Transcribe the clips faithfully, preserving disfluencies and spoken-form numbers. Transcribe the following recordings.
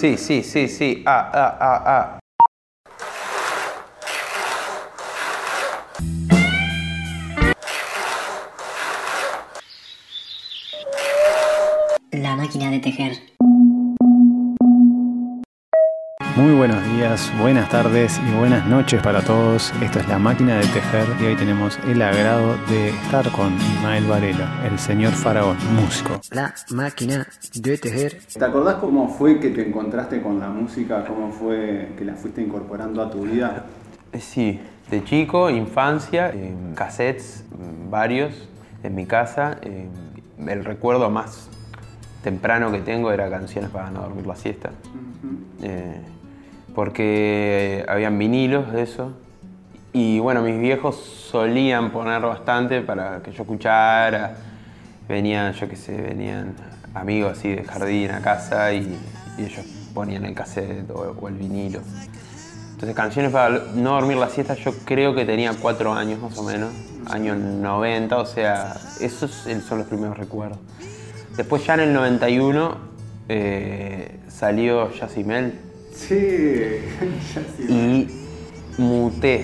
Sí, sí, sí, sí. Ah, ah, ah, ah. La máquina de tejer. Muy buenos días, buenas tardes y buenas noches para todos. Esto es La Máquina de Tejer y hoy tenemos el agrado de estar con Ismael Varela, el señor faraón, músico. La Máquina de Tejer. ¿Te acordás cómo fue que te encontraste con la música? ¿Cómo fue que la fuiste incorporando a tu vida? Sí, de chico, infancia, eh, cassettes, varios, en mi casa. Eh, el recuerdo más temprano que tengo era canciones para no dormir la siesta. Uh-huh. eh, porque habían vinilos de eso. Y bueno, mis viejos solían poner bastante para que yo escuchara. Venían, yo qué sé, venían amigos así de jardín a casa y, y ellos ponían el cassette o, o el vinilo. Entonces, canciones para no dormir la siesta, yo creo que tenía cuatro años más o menos, años noventa, o sea, esos son los primeros recuerdos. Después ya en el noventa y uno eh, salió Yacimel. Sí, Yacimel. Y muté,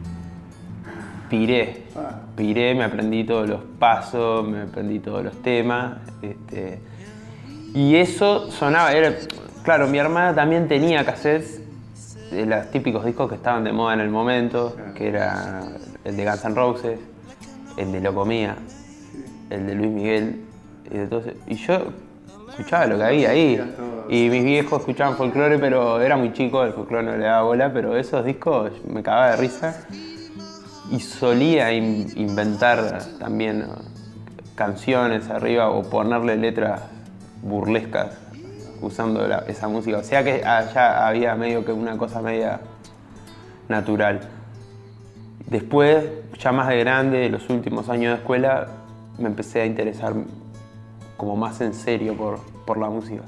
piré, piré, me aprendí todos los pasos, me aprendí todos los temas. Este, y eso sonaba, era, claro, mi hermana también tenía cassettes de los típicos discos que estaban de moda en el momento, que era el de Guns N' Roses, el de Locomía, el de Luis Miguel, y, de todo, y yo escuchaba lo que había ahí. Y mis viejos escuchaban folclore, pero era muy chico, el folclore no le daba bola, pero esos discos me cagaba de risa. Y solía in- inventar también, ¿no?, canciones arriba o ponerle letras burlescas usando la, esa música. O sea que allá había medio que una cosa media natural. Después, ya más de grande, los últimos años de escuela, me empecé a interesar como más en serio por, por la música.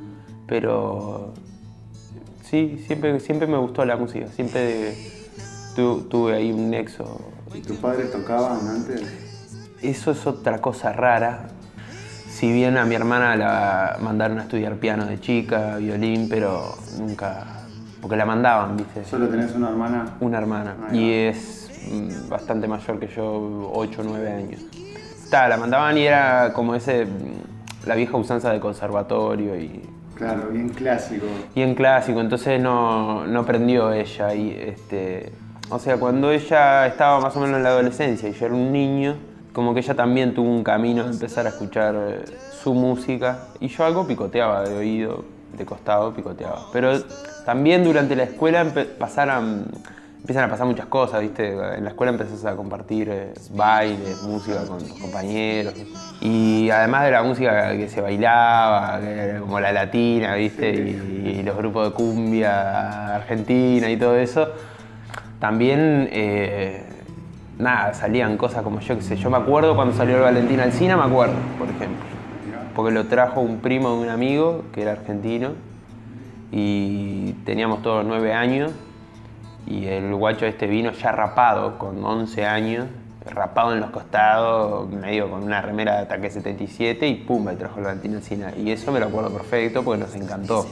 Pero sí, siempre, siempre me gustó la música, siempre tu, tuve ahí un nexo. ¿Y tus padres tocaban antes? Eso es otra cosa rara. Si bien a mi hermana la mandaron a estudiar piano de chica, violín, pero nunca... porque la mandaban, ¿viste? ¿Solo tenés una hermana? Una hermana. Y es mm, bastante mayor que yo, ocho o nueve años. Está, la mandaban y era como ese... la vieja usanza de conservatorio y... Claro, bien clásico. Bien clásico, entonces no, no aprendió ella. Y este, o sea, cuando ella estaba más o menos en la adolescencia y yo era un niño, como que ella también tuvo un camino de empezar a escuchar su música. Y yo algo picoteaba de oído, de costado picoteaba. Pero también durante la escuela empe- pasaron, empiezan a pasar muchas cosas, ¿viste? En la escuela empezás a compartir eh, bailes, música con tus compañeros. Y además de la música que se bailaba, que era como la latina, ¿viste? Y, y los grupos de cumbia argentina y todo eso, también, eh, nada, salían cosas como yo, qué sé. Yo me acuerdo cuando salió el Valentín Alsina, me acuerdo, por ejemplo. Porque lo trajo un primo de un amigo que era argentino y teníamos todos nueve años. Y el guacho este vino ya rapado, con once años, rapado en los costados, medio con una remera de Ataque setenta y siete, y pum, me trajo el Valentín Alsina. Y eso me lo acuerdo perfecto porque nos encantó.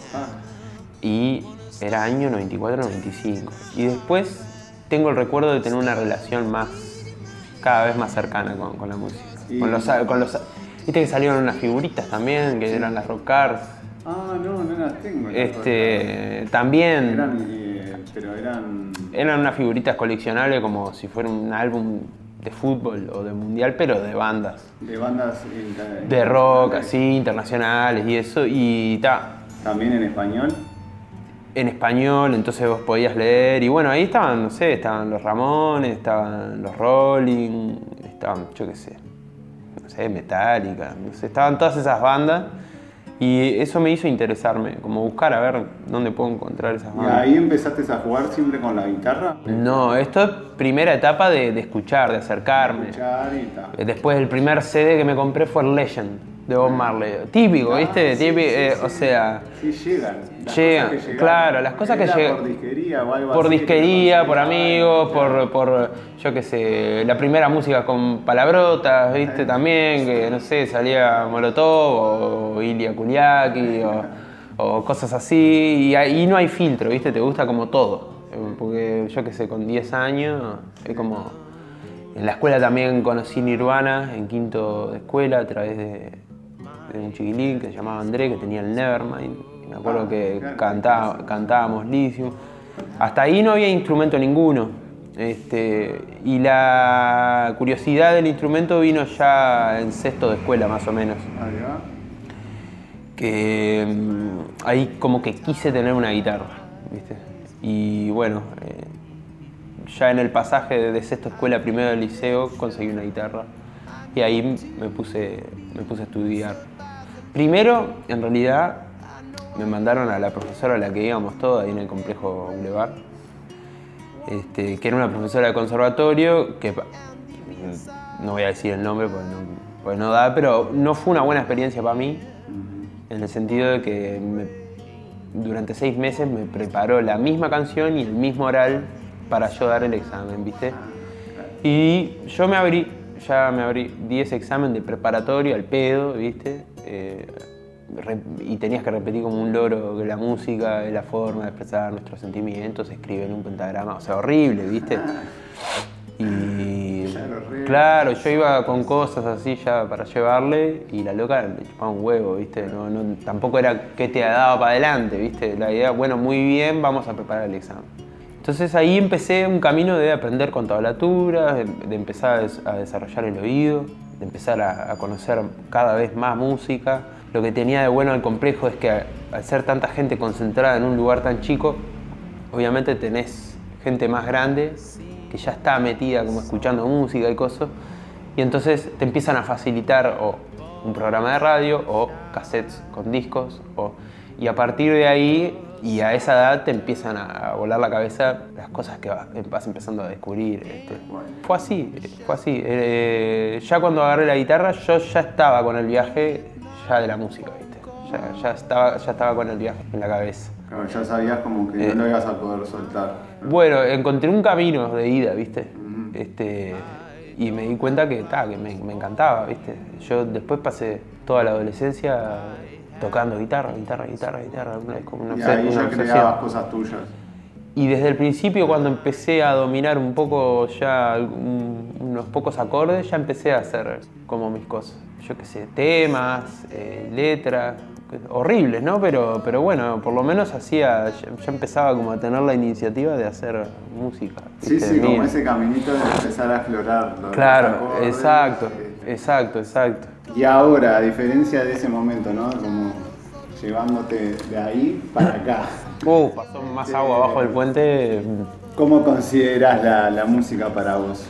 Y era año noventa y cuatro noventa y cinco. Y después tengo el recuerdo de tener una relación más, cada vez más cercana con, con la música. Y... Con los, con los, viste que salieron unas figuritas también, que eran las rock cars. Ah, no, no las tengo. Este, también... Eran, eh, pero eran... Eran unas figuritas coleccionables como si fuera un álbum de fútbol o de mundial, pero de bandas. De bandas... Inter... De rock, así, internacionales y eso, y ta. ¿También en español? En español, entonces vos podías leer, y bueno, ahí estaban, no sé, estaban los Ramones, estaban los Rolling, estaban, yo qué sé, no sé, Metallica, no sé, estaban todas esas bandas. Y eso me hizo interesarme, como buscar a ver dónde puedo encontrar esas bandas. ¿Y ahí empezaste a jugar siempre con la guitarra? No, esto es primera etapa de, de escuchar, de acercarme. De escuchar y tal. Después el primer C D que me compré fue el Legend de Bob Marley. Típico, Ah, ¿viste? sí, Típico, sí, eh, sí. O sea... Sí, llegan. Las Llegan, cosas que llegan. claro, las cosas que Era llegan. por disquería o algo Por así, disquería, que por amigos, claro. por, por, yo qué sé, la primera música con palabrotas, ¿viste? También, que no sé, salía Molotov o Ilya Kuliaki o, o cosas así, y ahí no hay filtro, ¿viste? Te gusta como todo. Porque yo que sé, con diez años, es como... En la escuela también conocí Nirvana, en quinto de escuela, a través de, de un chiquilín que se llamaba André, que tenía el Nevermind. Me acuerdo que cantaba, cantábamos Lithium. Hasta ahí no había instrumento ninguno. Este, y la curiosidad del instrumento vino ya en sexto de escuela, más o menos. Que um, ahí como que quise tener una guitarra, ¿viste? Y bueno, eh, ya en el pasaje de, de sexto escuela a primero del liceo conseguí una guitarra y ahí me puse, me puse a estudiar. Primero, en realidad, me mandaron a la profesora a la que íbamos todos ahí en el complejo Boulevard, este, que era una profesora de conservatorio, que no voy a decir el nombre porque no, porque no da, pero no fue una buena experiencia para mí, en el sentido de que me, durante seis meses me preparó la misma canción y el mismo oral para yo dar el examen, ¿viste? Y yo me abrí, ya me abrí, di ese examen de preparatorio al pedo, ¿viste? Eh, re, y tenías que repetir como un loro que la música es la forma de expresar nuestros sentimientos, se escribe en un pentagrama, o sea, horrible, ¿viste? Y claro, yo iba con cosas así ya para llevarle y la loca le chupaba un huevo, ¿viste? No, no, tampoco era que te daba para adelante, ¿viste? La idea, bueno, muy bien, vamos a preparar el examen. Entonces ahí empecé un camino de aprender con tablatura, de, de empezar a, des, a desarrollar el oído, de empezar a, a conocer cada vez más música. Lo que tenía de bueno el complejo es que al ser tanta gente concentrada en un lugar tan chico, obviamente tenés gente más grande que ya está metida como escuchando música y cosas, y entonces te empiezan a facilitar o un programa de radio o cassettes con discos, o, y a partir de ahí y a esa edad te empiezan a volar la cabeza las cosas que vas, vas empezando a descubrir. Este. Fue así, fue así. Eh, ya cuando agarré la guitarra yo ya estaba con el viaje ya de la música, ¿viste? Ya, ya, estaba, ya estaba con el viaje en la cabeza. Claro, ya sabías como que eh, no lo ibas a poder soltar. Bueno, encontré un camino de ida, ¿viste? Uh-huh. este, y me di cuenta que, ta, que me, me encantaba, ¿viste? Yo después pasé toda la adolescencia tocando guitarra, guitarra, guitarra, guitarra, una, como una, y ahí una ya creabas cosas tuyas. Y desde el principio, cuando empecé a dominar un poco ya un, unos pocos acordes, ya empecé a hacer como mis cosas. Yo qué sé, temas, eh, letras, horribles, ¿no? Pero, pero bueno, por lo menos hacía, ya, ya empezaba como a tener la iniciativa de hacer música. Sí, sí, mío. Como ese caminito de empezar a explorar los Claro, acordes, exacto, este. exacto, exacto. Y ahora, a diferencia de ese momento, ¿no? Como llevándote de ahí para acá. Uh, pasó más este, agua abajo del puente. ¿Cómo considerás la, la música para vos?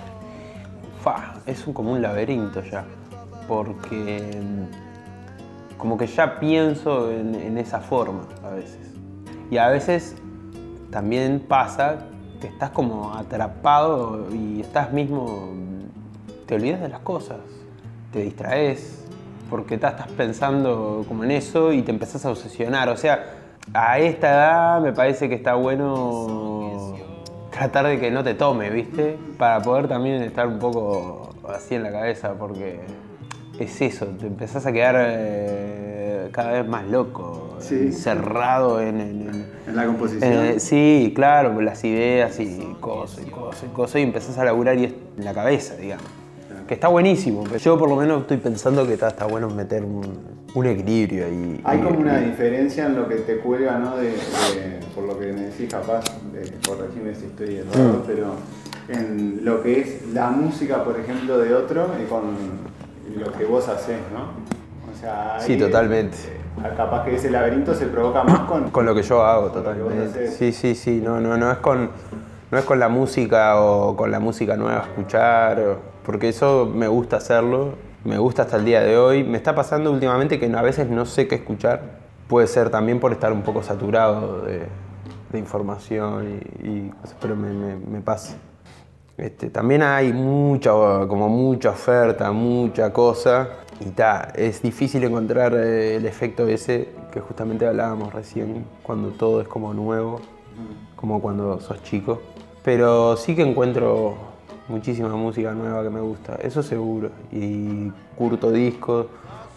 Fa, es un, como un laberinto ya, porque como que ya pienso en, en esa forma a veces. Y a veces también pasa que estás como atrapado y estás mismo, te olvidas de las cosas, te distraes, porque te estás pensando como en eso y te empezás a obsesionar. O sea, a esta edad me parece que está bueno tratar de que no te tome, ¿viste? Para poder también estar un poco así en la cabeza, porque es eso, te empezás a quedar eh, cada vez más loco, sí. encerrado en, en, en, en la composición. En, sí, claro, con las ideas y cosas y cosas y cosas, y empezás a laburar y es en la cabeza, digamos. Claro. Que está buenísimo, pero yo por lo menos estoy pensando que está, está bueno meter un, un equilibrio ahí. Hay y, como una y, diferencia en lo que te cuelga, ¿no? De, de, por lo que me decís, capaz, de corregirme si estoy errado, mm. pero en lo que es la música, por ejemplo, de otro y con lo que vos hacés, ¿no? O sea, ahí, sí, totalmente. Eh, capaz que ese laberinto se provoca más con... Con lo que yo hago, totalmente. Sí, sí, sí. No, no, no es con, no es con la música o con la música nueva escuchar, porque eso me gusta hacerlo, me gusta hasta el día de hoy. Me está pasando últimamente que a veces no sé qué escuchar. Puede ser también por estar un poco saturado de, de información y, y cosas, pero me, me, me pasa. Este, también hay mucha, como mucha oferta, mucha cosa y ta, es difícil encontrar eh, el efecto ese que justamente hablábamos recién, cuando todo es como nuevo, como cuando sos chico. Pero sí que encuentro muchísima música nueva que me gusta, eso seguro. Y curto discos,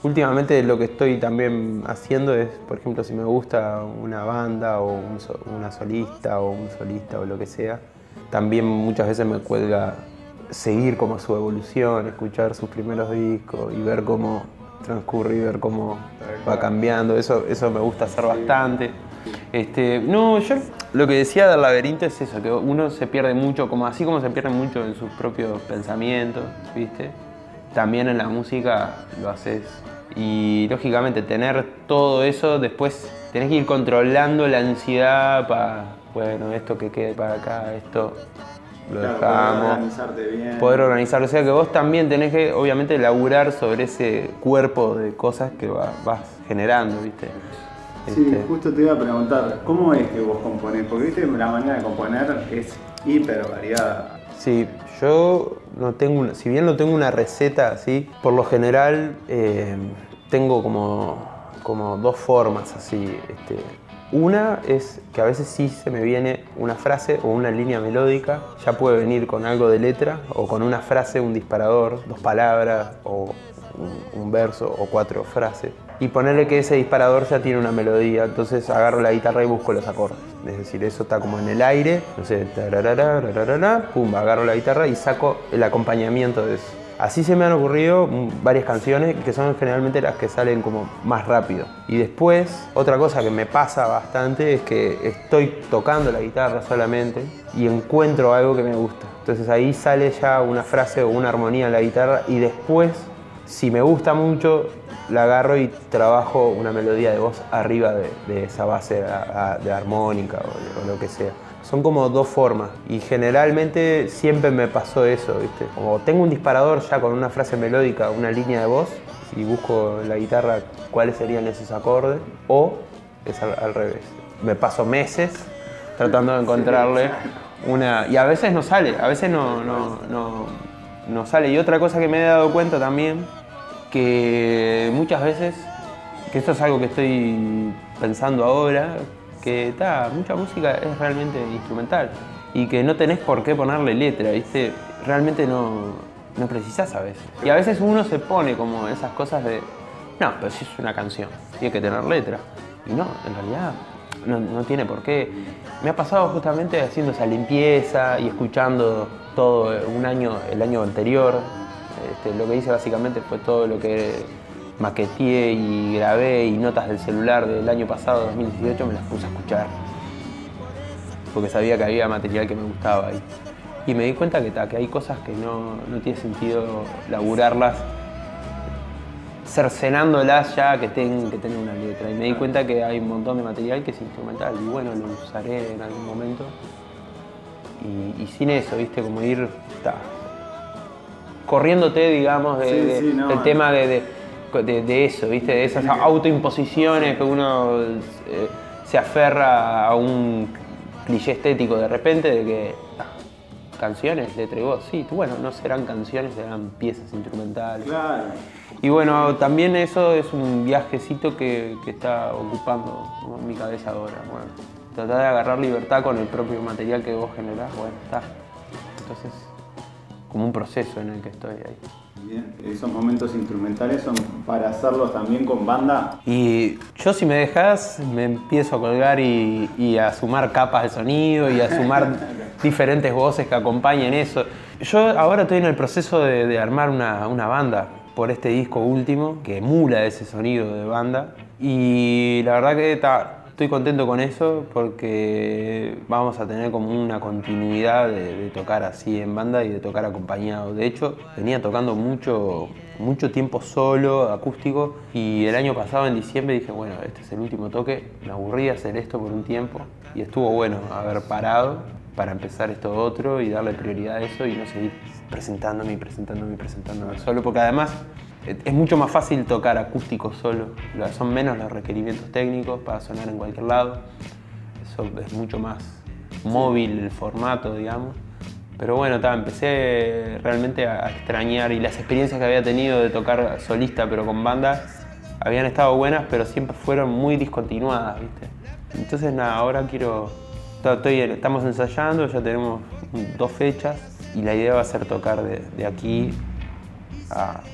Últimamente lo que estoy también haciendo es, por ejemplo, si me gusta una banda o un so- una solista o un solista o lo que sea, también muchas veces me cuelga seguir como su evolución, escuchar sus primeros discos y ver cómo transcurre y ver cómo va cambiando. Eso, eso me gusta hacer bastante. Este, no, yo lo que decía del laberinto es eso, que uno se pierde mucho, como, así como se pierde mucho en sus propios pensamientos, ¿viste? También en la música lo haces. Y lógicamente tener todo eso, después tenés que ir controlando la ansiedad para, bueno, esto que quede para acá, esto lo Claro, dejamos. poder organizarte bien. Poder organizarlo. O sea que vos también tenés que, obviamente, laburar sobre ese cuerpo de cosas que va- vas generando, ¿viste? Sí, Este, justo te iba a preguntar, ¿cómo es que vos componés? Porque viste, la manera de componer es hiper variada. Sí, yo no tengo, una- si bien no tengo una receta así, por lo general eh, tengo como, como dos formas así. Este, una es que a veces sí se me viene una frase o una línea melódica, ya puede venir con algo de letra o con una frase, un disparador, dos palabras o un, un verso o cuatro frases. Y ponerle que ese disparador ya tiene una melodía, entonces agarro la guitarra y busco los acordes. Es decir, eso está como en el aire, no sé, tararara, tararara, pum, agarro la guitarra y saco el acompañamiento de eso. Así se me han ocurrido mm, varias canciones que son generalmente las que salen como más rápido. Y después, otra cosa que me pasa bastante es que estoy tocando la guitarra solamente y encuentro algo que me gusta. Entonces ahí sale ya una frase o una armonía en la guitarra y después, si me gusta mucho, la agarro y trabajo una melodía de voz arriba de, de esa base a, a, de armónica o, o lo que sea. Son como dos formas y generalmente siempre me pasó eso, ¿viste? Como tengo un disparador ya con una frase melódica, una línea de voz y busco en la guitarra cuáles serían esos acordes, o es al, al revés. Me paso meses tratando de encontrarle una... Y a veces no sale, a veces no, no, no, no sale. Y otra cosa que me he dado cuenta también, que muchas veces, que esto es algo que estoy pensando ahora, que ta, mucha música es realmente instrumental y que no tenés por qué ponerle letra, ¿viste? Realmente no, no precisás a veces. Y a veces uno se pone como esas cosas de, no, pero si es una canción, tiene que tener letra. Y no, en realidad no, no tiene por qué. Me ha pasado justamente haciendo esa limpieza y escuchando todo un año, el año anterior. Este, lo que hice básicamente fue todo lo que maqueteé y grabé y notas del celular del año pasado, dos mil dieciocho, me las puse a escuchar. Porque sabía que había material que me gustaba ahí. Y me di cuenta que, ta, que hay cosas que no, no tiene sentido laburarlas cercenándolas ya que tengan que tener una letra. Y me di cuenta que hay un montón de material que es instrumental y bueno, lo usaré en algún momento. Y, y sin eso, ¿viste? Como ir ta, corriéndote, digamos, de, Sí, de, sí, no, del no. tema de, de, de, de eso, ¿viste? De esas autoimposiciones que uno eh, se aferra a un cliché estético de repente de que ah, canciones, letra y voz, sí, bueno, no serán canciones, serán piezas instrumentales. Claro. Y bueno, también eso es un viajecito que, que está ocupando, ¿no?, mi cabeza ahora. Bueno, tratar de agarrar libertad con el propio material que vos generás, bueno, está. Entonces, como un proceso en el que estoy ahí. Bien. Esos momentos instrumentales son para hacerlos también con banda. Y yo, si me dejás, me empiezo a colgar y, y a sumar capas de sonido y a sumar diferentes voces que acompañen eso. Yo ahora estoy en el proceso de, de armar una, una banda por este disco último que emula ese sonido de banda. Y la verdad que ta, estoy contento con eso porque vamos a tener como una continuidad de, de tocar así en banda y de tocar acompañado. De hecho, venía tocando mucho, mucho tiempo solo, acústico, y el año pasado, en diciembre, dije, bueno, este es el último toque, me aburrí de hacer esto por un tiempo y estuvo bueno haber parado para empezar esto otro y darle prioridad a eso y no seguir presentándome y presentándome y presentándome solo, porque además es mucho más fácil tocar acústico solo, son menos los requerimientos técnicos para sonar en cualquier lado, eso es mucho más móvil el formato, digamos. Pero bueno, ta, empecé realmente a extrañar, y las experiencias que había tenido de tocar solista pero con banda habían estado buenas, pero siempre fueron muy discontinuadas, ¿viste? Entonces nada, ahora quiero, estoy, estamos ensayando, ya tenemos dos fechas y la idea va a ser tocar de, de aquí a, no sé,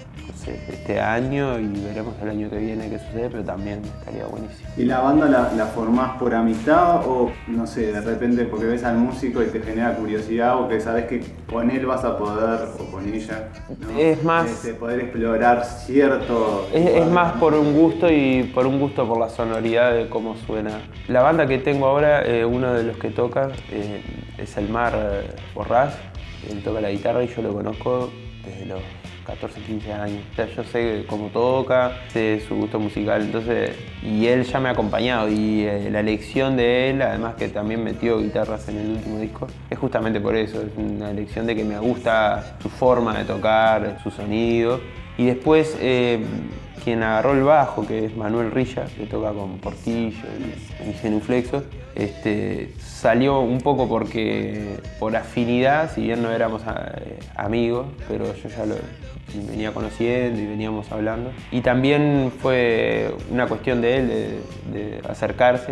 sé, este año y veremos el año que viene qué sucede, pero también estaría buenísimo. ¿Y la banda la, la formás por amistad o, no sé, de repente porque ves al músico y te genera curiosidad o que sabes que con él vas a poder, o con ella, ¿no? Es más... Este, poder explorar cierto... Es, es más por un gusto y por un gusto por la sonoridad de cómo suena. La banda que tengo ahora, eh, uno de los que toca eh, es Elmar eh, Borrás. Él toca la guitarra y yo lo conozco desde los catorce, quince años. O sea, yo sé cómo toca, sé su gusto musical, entonces, y él ya me ha acompañado y eh, la elección de él, además que también metió guitarras en el último disco, es justamente por eso, es una elección de que me gusta su forma de tocar, su sonido. Y después eh, quien agarró el bajo, que es Manuel Rilla, que toca con Portillo y, y Genuflexos, este, salió un poco porque por afinidad, si bien no éramos a, eh, amigos, pero yo ya lo venía conociendo y veníamos hablando. Y también fue una cuestión de él, de, de acercarse,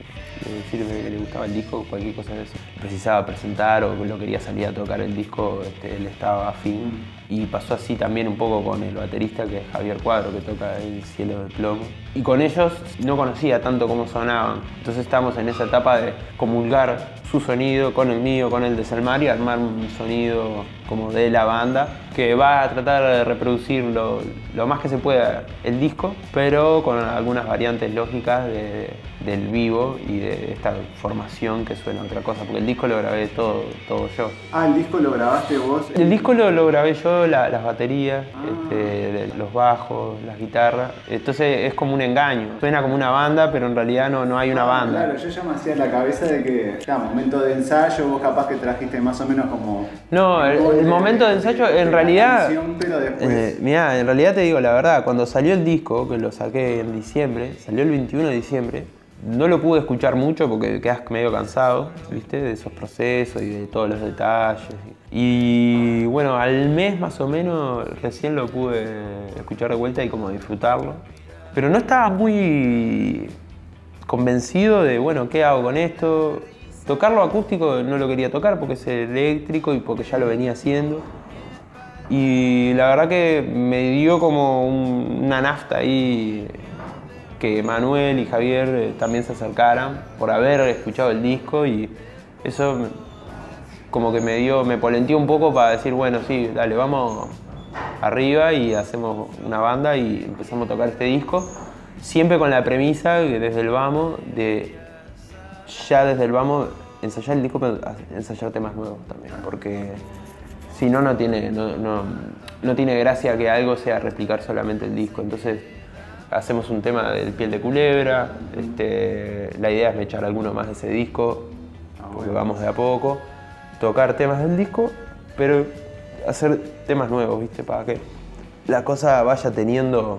de decirme que le gustaba el disco, cualquier cosa de eso. Precisaba presentar o lo quería salir a tocar el disco, este, él estaba afín. Y pasó así también un poco con el baterista, que es Javier Cuadro, que toca El Cielo de Plomo. Y con ellos no conocía tanto cómo sonaban. Entonces estábamos en esa etapa de comulgar su sonido con el mío, con el de Selmar y armar un sonido como de la banda que va a tratar de reproducir lo, lo más que se pueda el disco, pero con algunas variantes lógicas de, del vivo y de esta formación que suena otra cosa, porque el disco lo grabé todo, todo yo. Ah, ¿el disco lo grabaste vos? El disco lo, lo grabé yo, la, las baterías, Ah. este, de, los bajos, las guitarras. Entonces es como un engaño. Suena como una banda, pero en realidad no, no hay una Ah, banda. Claro, yo ya me hacía en la cabeza de que, claro, momento de ensayo, vos capaz que trajiste más o menos como... No, el, el momento de ensayo, en la realidad... canción, pero después... Eh, mirá, en realidad te digo la verdad, cuando salió el disco, que lo saqué en diciembre, salió el veintiuno de diciembre, no lo pude escuchar mucho porque quedas medio cansado, ¿viste? De esos procesos y de todos los detalles. Y bueno, al mes más o menos recién lo pude escuchar de vuelta y como disfrutarlo. Pero no estaba muy convencido de, bueno, ¿qué hago con esto? Tocarlo acústico no lo quería tocar porque es eléctrico y porque ya lo venía haciendo. Y la verdad que me dio como un, una nafta ahí que Manuel y Javier eh, también se acercaran por haber escuchado el disco y eso como que me dio, me polenteó un poco para decir, bueno, sí, dale, vamos arriba y hacemos una banda y empezamos a tocar este disco, siempre con la premisa que desde el vamos, de ya desde el vamos ensayar el disco, pero ensayar temas nuevos también, porque si no, no tiene, no, no, no tiene gracia que algo sea replicar solamente el disco. Entonces hacemos un tema del Piel de Culebra, este, la idea es mechar alguno más de ese disco, porque vamos de a poco, tocar temas del disco, pero hacer temas nuevos, ¿viste? Para que la cosa vaya teniendo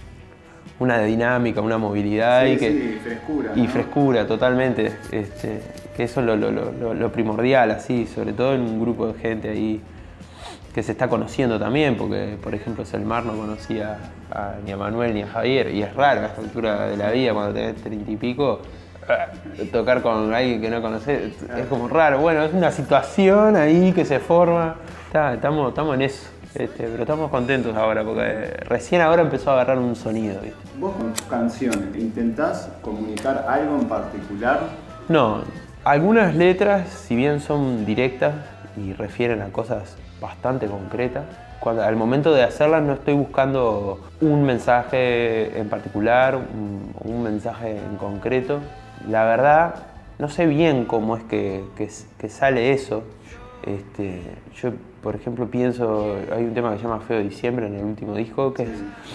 una dinámica, una movilidad Sí, y que sí, frescura, y ¿no? frescura totalmente, este, que eso es lo, lo, lo, lo primordial, así, sobre todo en un grupo de gente ahí que se está conociendo también, porque por ejemplo Selmar no conocía a, ni a Manuel ni a Javier, y es raro a esta altura de la vida, cuando tenés treinta y pico, tocar con alguien que no conoces, es como raro. Bueno, es una situación ahí que se forma, está, estamos, estamos en eso. Este, pero estamos contentos ahora porque recién ahora empezó a agarrar un sonido, ¿viste? ¿Vos con tus canciones intentás comunicar algo en particular? No, algunas letras, si bien son directas y refieren a cosas bastante concretas, cuando, al momento de hacerlas no estoy buscando un mensaje en particular, un, un mensaje en concreto. La verdad, no sé bien cómo es que, que, que sale eso. Este, yo, por ejemplo, pienso, hay un tema que se llama Feo Diciembre en el último disco, que es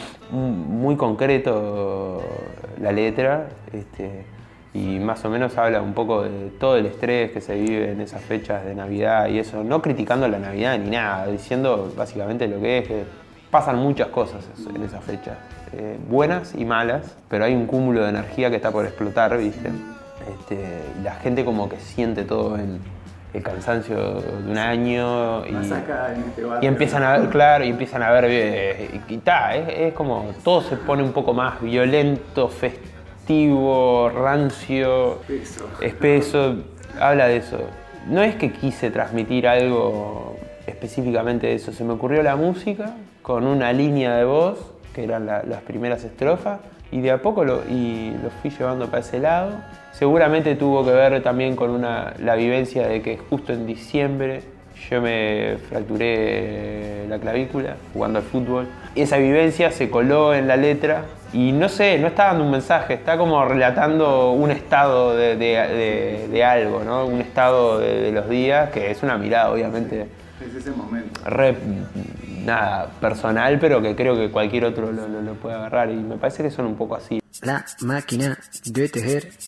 muy concreto la letra, este, y más o menos habla un poco de todo el estrés que se vive en esas fechas de Navidad y eso, no criticando la Navidad ni nada, diciendo básicamente lo que es, que pasan muchas cosas en esas fechas, eh, buenas y malas, pero hay un cúmulo de energía que está por explotar, ¿viste? Este, y la gente como que siente todo el, el cansancio de un año y, Acá en este barrio, y empiezan a ver, claro, y empiezan a ver, eh, y, y ta, es, es como todo se pone un poco más violento, festivo, rancio, Espeso. espeso, habla de eso. No es que quise transmitir algo específicamente de eso, se me ocurrió la música con una línea de voz, que eran la, las primeras estrofas, y de a poco lo, y lo fui llevando para ese lado. Seguramente tuvo que ver también con una, la vivencia de que justo en diciembre yo me fracturé la clavícula jugando al fútbol. Esa vivencia se coló en la letra y no sé, no está dando un mensaje, está como relatando un estado de, de, de, de algo, ¿no? Un estado de, de los días, que es una mirada obviamente Es ese momento. re, nada, personal, pero que creo que cualquier otro lo, lo, lo puede agarrar y me parece que son un poco así. La máquina de tejer.